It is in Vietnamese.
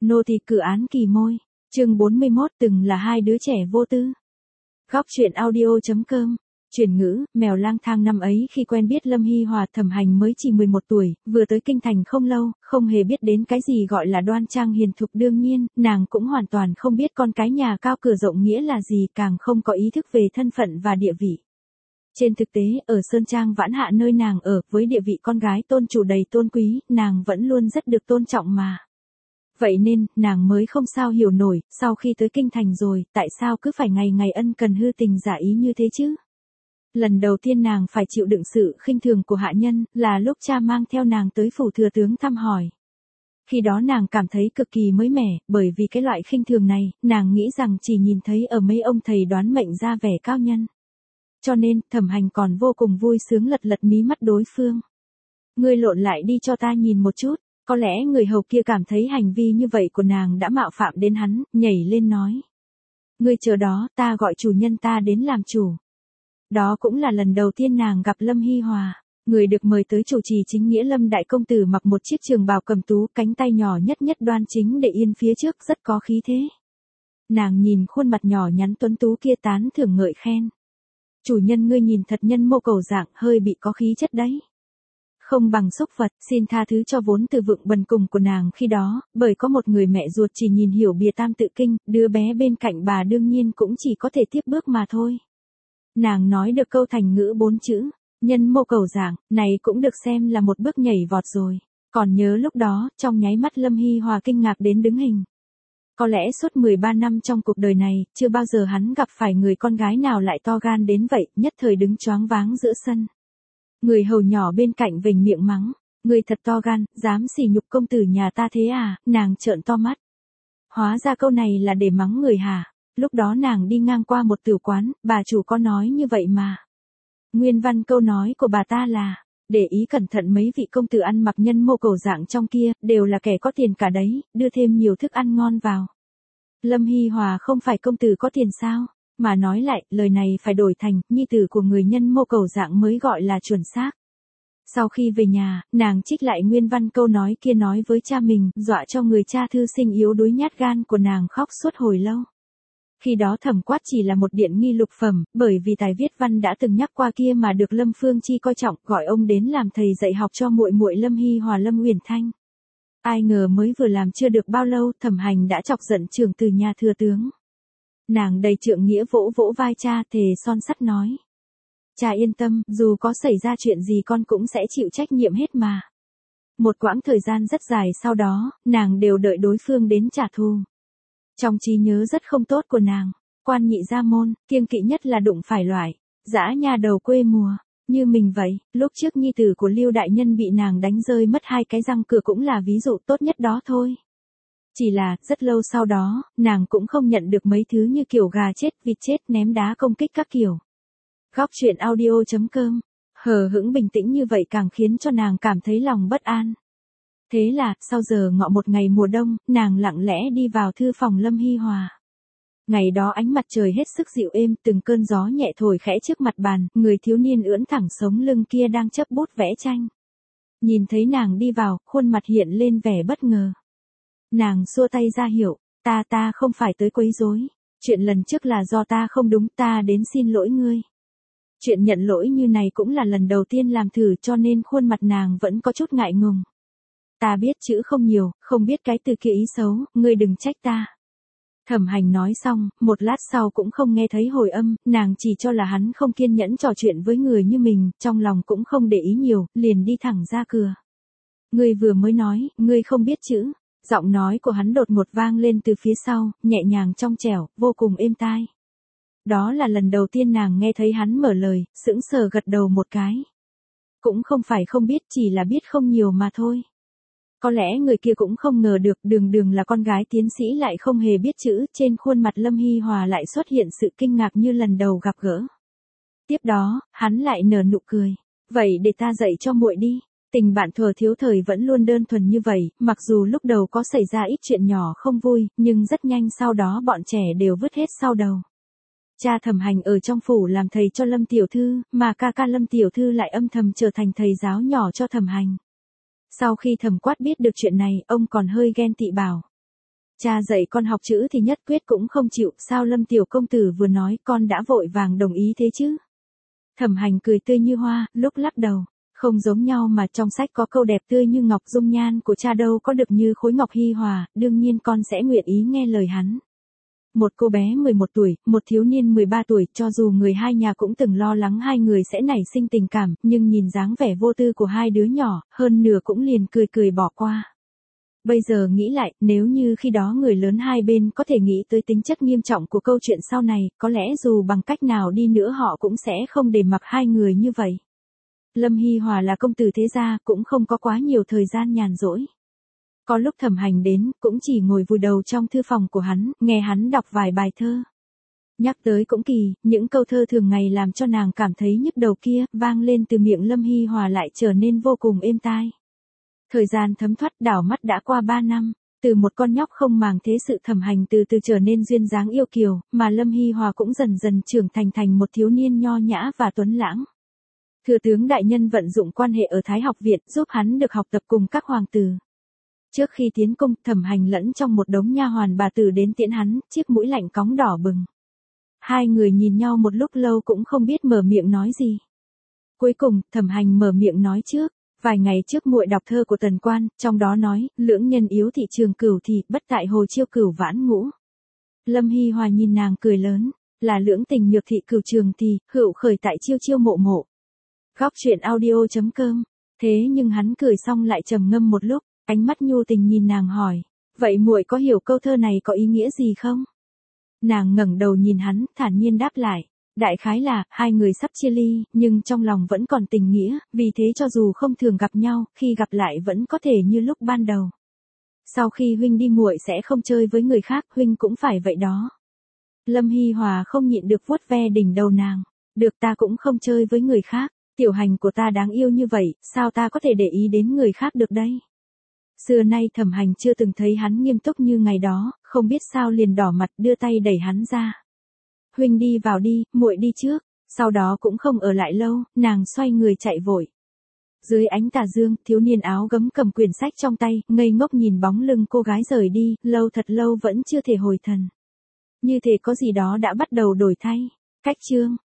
Nô tỳ cử án kỳ môi. Chương 41 từng là hai đứa trẻ vô tư. Góc truyện audio.com. Chuyển ngữ, mèo lang thang năm ấy khi quen biết Lâm Hy Hòa, Thẩm Hành mới chỉ 11 tuổi, vừa tới kinh thành không lâu, không hề biết đến cái gì gọi là đoan trang hiền thục, đương nhiên, nàng cũng hoàn toàn không biết con cái nhà cao cửa rộng nghĩa là gì, càng không có ý thức về thân phận và địa vị. Trên thực tế, ở Sơn Trang Vãn Hạ nơi nàng ở, với địa vị con gái tôn chủ đầy tôn quý, nàng vẫn luôn rất được tôn trọng mà. Vậy nên, nàng mới không sao hiểu nổi, sau khi tới kinh thành rồi, tại sao cứ phải ngày ngày ân cần hư tình giả ý như thế chứ? Lần đầu tiên nàng phải chịu đựng sự khinh thường của hạ nhân, là lúc cha mang theo nàng tới phủ thừa tướng thăm hỏi. Khi đó nàng cảm thấy cực kỳ mới mẻ, bởi vì cái loại khinh thường này, nàng nghĩ rằng chỉ nhìn thấy ở mấy ông thầy đoán mệnh ra vẻ cao nhân. Cho nên, Thẩm Hành còn vô cùng vui sướng lật lật mí mắt đối phương. Ngươi lộn lại đi cho ta nhìn một chút. Có lẽ người hầu kia cảm thấy hành vi như vậy của nàng đã mạo phạm đến hắn, nhảy lên nói. Ngươi chờ đó, ta gọi chủ nhân ta đến làm chủ. Đó cũng là lần đầu tiên nàng gặp Lâm Hy Hòa. Người được mời tới chủ trì chính nghĩa Lâm đại công tử mặc một chiếc trường bào cầm tú, cánh tay nhỏ nhất nhất đoan chính để yên phía trước, rất có khí thế. Nàng nhìn khuôn mặt nhỏ nhắn tuấn tú kia tán thưởng ngợi khen. Chủ nhân ngươi nhìn thật nhân mô cầu dạng, hơi bị có khí chất đấy. Không bằng xúc vật, xin tha thứ cho vốn từ vựng bần cùng của nàng khi đó, bởi có một người mẹ ruột chỉ nhìn hiểu bìa tam tự kinh, đứa bé bên cạnh bà đương nhiên cũng chỉ có thể tiếp bước mà thôi. Nàng nói được câu thành ngữ 4 chữ, nhân mô cầu dạng, này cũng được xem là một bước nhảy vọt rồi. Còn nhớ lúc đó, trong nháy mắt Lâm Hy Hòa kinh ngạc đến đứng hình. Có lẽ suốt 13 năm trong cuộc đời này, chưa bao giờ hắn gặp phải người con gái nào lại to gan đến vậy, nhất thời đứng choáng váng giữa sân. Người hầu nhỏ bên cạnh vểnh miệng mắng, người thật to gan, dám sỉ nhục công tử nhà ta thế à, nàng trợn to mắt. Hóa ra câu này là để mắng người hả? Lúc đó nàng đi ngang qua một tử quán, bà chủ có nói như vậy mà. Nguyên văn câu nói của bà ta là, để ý cẩn thận mấy vị công tử ăn mặc nhân mô cầu dạng trong kia, đều là kẻ có tiền cả đấy, đưa thêm nhiều thức ăn ngon vào. Lâm Hy Hòa không phải công tử có tiền sao? Mà nói lại, lời này phải đổi thành, nhi tử của người nhân mô cầu dạng mới gọi là chuẩn xác. Sau khi về nhà, nàng trích lại nguyên văn câu nói kia nói với cha mình, dọa cho người cha thư sinh yếu đuối nhát gan của nàng khóc suốt hồi lâu. Khi đó Thẩm Quát chỉ là một điện nghi lục phẩm, bởi vì tài viết văn đã từng nhắc qua kia mà được Lâm Phương Chi coi trọng, gọi ông đến làm thầy dạy học cho muội muội Lâm Hy Hòa Lâm Uyển Thanh. Ai ngờ mới vừa làm chưa được bao lâu, Thẩm Hành đã chọc giận trưởng từ nhà thừa tướng. Nàng đầy trượng nghĩa vỗ vỗ vai cha, thề son sắt nói. Cha yên tâm, dù có xảy ra chuyện gì con cũng sẽ chịu trách nhiệm hết mà. Một quãng thời gian rất dài sau đó, nàng đều đợi đối phương đến trả thù. Trong trí nhớ rất không tốt của nàng, quan nhị gia môn, kiêng kỵ nhất là đụng phải loại dã nhà đầu quê mùa, như mình vậy. Lúc trước nhi tử của Lưu đại nhân bị nàng đánh rơi mất 2 cái răng cửa cũng là ví dụ tốt nhất đó thôi. Chỉ là, rất lâu sau đó, nàng cũng không nhận được mấy thứ như kiểu gà chết, vịt chết, ném đá công kích các kiểu. Góc truyện audio.com. Hờ hững bình tĩnh như vậy càng khiến cho nàng cảm thấy lòng bất an. Thế là, sau giờ ngọ một ngày mùa đông, nàng lặng lẽ đi vào thư phòng Lâm Hy Hòa. Ngày đó ánh mặt trời hết sức dịu êm, từng cơn gió nhẹ thổi khẽ trước mặt bàn, người thiếu niên ưỡn thẳng sống lưng kia đang chấp bút vẽ tranh. Nhìn thấy nàng đi vào, khuôn mặt hiện lên vẻ bất ngờ. Nàng xua tay ra hiệu, ta không phải tới quấy rối. Chuyện lần trước là do ta không đúng, ta đến xin lỗi ngươi. Chuyện nhận lỗi như này cũng là lần đầu tiên làm thử cho nên khuôn mặt nàng vẫn có chút ngại ngùng. Ta biết chữ không nhiều, không biết cái từ kia ý xấu, ngươi đừng trách ta. Thẩm Hành nói xong, một lát sau cũng không nghe thấy hồi âm, nàng chỉ cho là hắn không kiên nhẫn trò chuyện với người như mình, trong lòng cũng không để ý nhiều, liền đi thẳng ra cửa. Ngươi vừa mới nói, ngươi không biết chữ. Giọng nói của hắn đột ngột vang lên từ phía sau, nhẹ nhàng trong trẻo, vô cùng êm tai. Đó là lần đầu tiên nàng nghe thấy hắn mở lời, sững sờ gật đầu một cái. Cũng không phải không biết, chỉ là biết không nhiều mà thôi. Có lẽ người kia cũng không ngờ được, đường là con gái tiến sĩ lại không hề biết chữ, trên khuôn mặt Lâm Hy Hòa lại xuất hiện sự kinh ngạc như lần đầu gặp gỡ. Tiếp đó, hắn lại nở nụ cười. Vậy để ta dạy cho muội đi. Tình bạn thuở thiếu thời vẫn luôn đơn thuần như vậy, mặc dù lúc đầu có xảy ra ít chuyện nhỏ không vui, nhưng rất nhanh sau đó bọn trẻ đều vứt hết sau đầu. Cha Thẩm Hành ở trong phủ làm thầy cho Lâm tiểu thư, mà ca Lâm tiểu thư lại âm thầm trở thành thầy giáo nhỏ cho Thẩm Hành. Sau khi Thẩm Quát biết được chuyện này, ông còn hơi ghen tị bảo. Cha dạy con học chữ thì nhất quyết cũng không chịu, sao Lâm tiểu công tử vừa nói con đã vội vàng đồng ý thế chứ? Thẩm Hành cười tươi như hoa, lúc lắc đầu. Không giống nhau mà, trong sách có câu đẹp tươi như ngọc, dung nhan của cha đâu có được như khối ngọc hi hòa, đương nhiên con sẽ nguyện ý nghe lời hắn. Một cô bé 11 tuổi, một thiếu niên 13 tuổi, cho dù người hai nhà cũng từng lo lắng hai người sẽ nảy sinh tình cảm, nhưng nhìn dáng vẻ vô tư của hai đứa nhỏ, hơn nửa cũng liền cười cười bỏ qua. Bây giờ nghĩ lại, nếu như khi đó người lớn hai bên có thể nghĩ tới tính chất nghiêm trọng của câu chuyện sau này, có lẽ dù bằng cách nào đi nữa họ cũng sẽ không để mặc hai người như vậy. Lâm Hy Hòa là công tử thế gia, cũng không có quá nhiều thời gian nhàn rỗi. Có lúc Thẩm Hành đến, cũng chỉ ngồi vùi đầu trong thư phòng của hắn, nghe hắn đọc vài bài thơ. Nhắc tới cũng kỳ, những câu thơ thường ngày làm cho nàng cảm thấy nhức đầu kia, vang lên từ miệng Lâm Hy Hòa lại trở nên vô cùng êm tai. Thời gian thấm thoát, đảo mắt đã qua 3 năm, từ một con nhóc không màng thế sự Thẩm Hành từ từ trở nên duyên dáng yêu kiều, mà Lâm Hy Hòa cũng dần dần trưởng thành một thiếu niên nho nhã và tuấn lãng. Thừa tướng đại nhân vận dụng quan hệ ở Thái học viện giúp hắn được học tập cùng các hoàng tử. Trước khi tiến cung, Thẩm Hành lẫn trong một đống nha hoàn bà tử đến tiễn hắn, chiếc mũi lạnh cóng đỏ bừng. Hai người nhìn nhau một lúc lâu cũng không biết mở miệng nói gì. Cuối cùng, Thẩm Hành mở miệng nói trước. Vài ngày trước muội đọc thơ của Tần Quan, trong đó nói, lưỡng nhân yếu thị trường cửu thì, bất tại hồ chiêu cửu vãn ngũ. Lâm Hy Hòa nhìn nàng cười lớn, là lưỡng tình nhược thị cửu trường thì, hữu khởi tại chiêu chiêu mộ mộ. Góc truyện audio.com. Thế nhưng hắn cười xong lại trầm ngâm một lúc, ánh mắt nhu tình nhìn nàng hỏi, vậy muội có hiểu câu thơ này có ý nghĩa gì không? Nàng ngẩng đầu nhìn hắn, thản nhiên đáp lại. Đại khái là, hai người sắp chia ly, nhưng trong lòng vẫn còn tình nghĩa, vì thế cho dù không thường gặp nhau, khi gặp lại vẫn có thể như lúc ban đầu. Sau khi huynh đi muội sẽ không chơi với người khác, huynh cũng phải vậy đó. Lâm Hy Hòa không nhịn được vuốt ve đỉnh đầu nàng. Được, ta cũng không chơi với người khác, tiểu Hành của ta đáng yêu như vậy, sao ta có thể để ý đến người khác được đây? Xưa nay Thẩm Hành chưa từng thấy hắn nghiêm túc như ngày đó, không biết sao liền đỏ mặt đưa tay đẩy hắn ra. Huynh đi vào đi, muội đi trước. Sau đó cũng không ở lại lâu, nàng xoay người chạy vội. Dưới ánh tà dương, thiếu niên áo gấm cầm quyển sách trong tay, ngây ngốc nhìn bóng lưng cô gái rời đi, lâu thật lâu vẫn chưa thể hồi thần. Như thể có gì đó đã bắt đầu đổi thay. Cách chương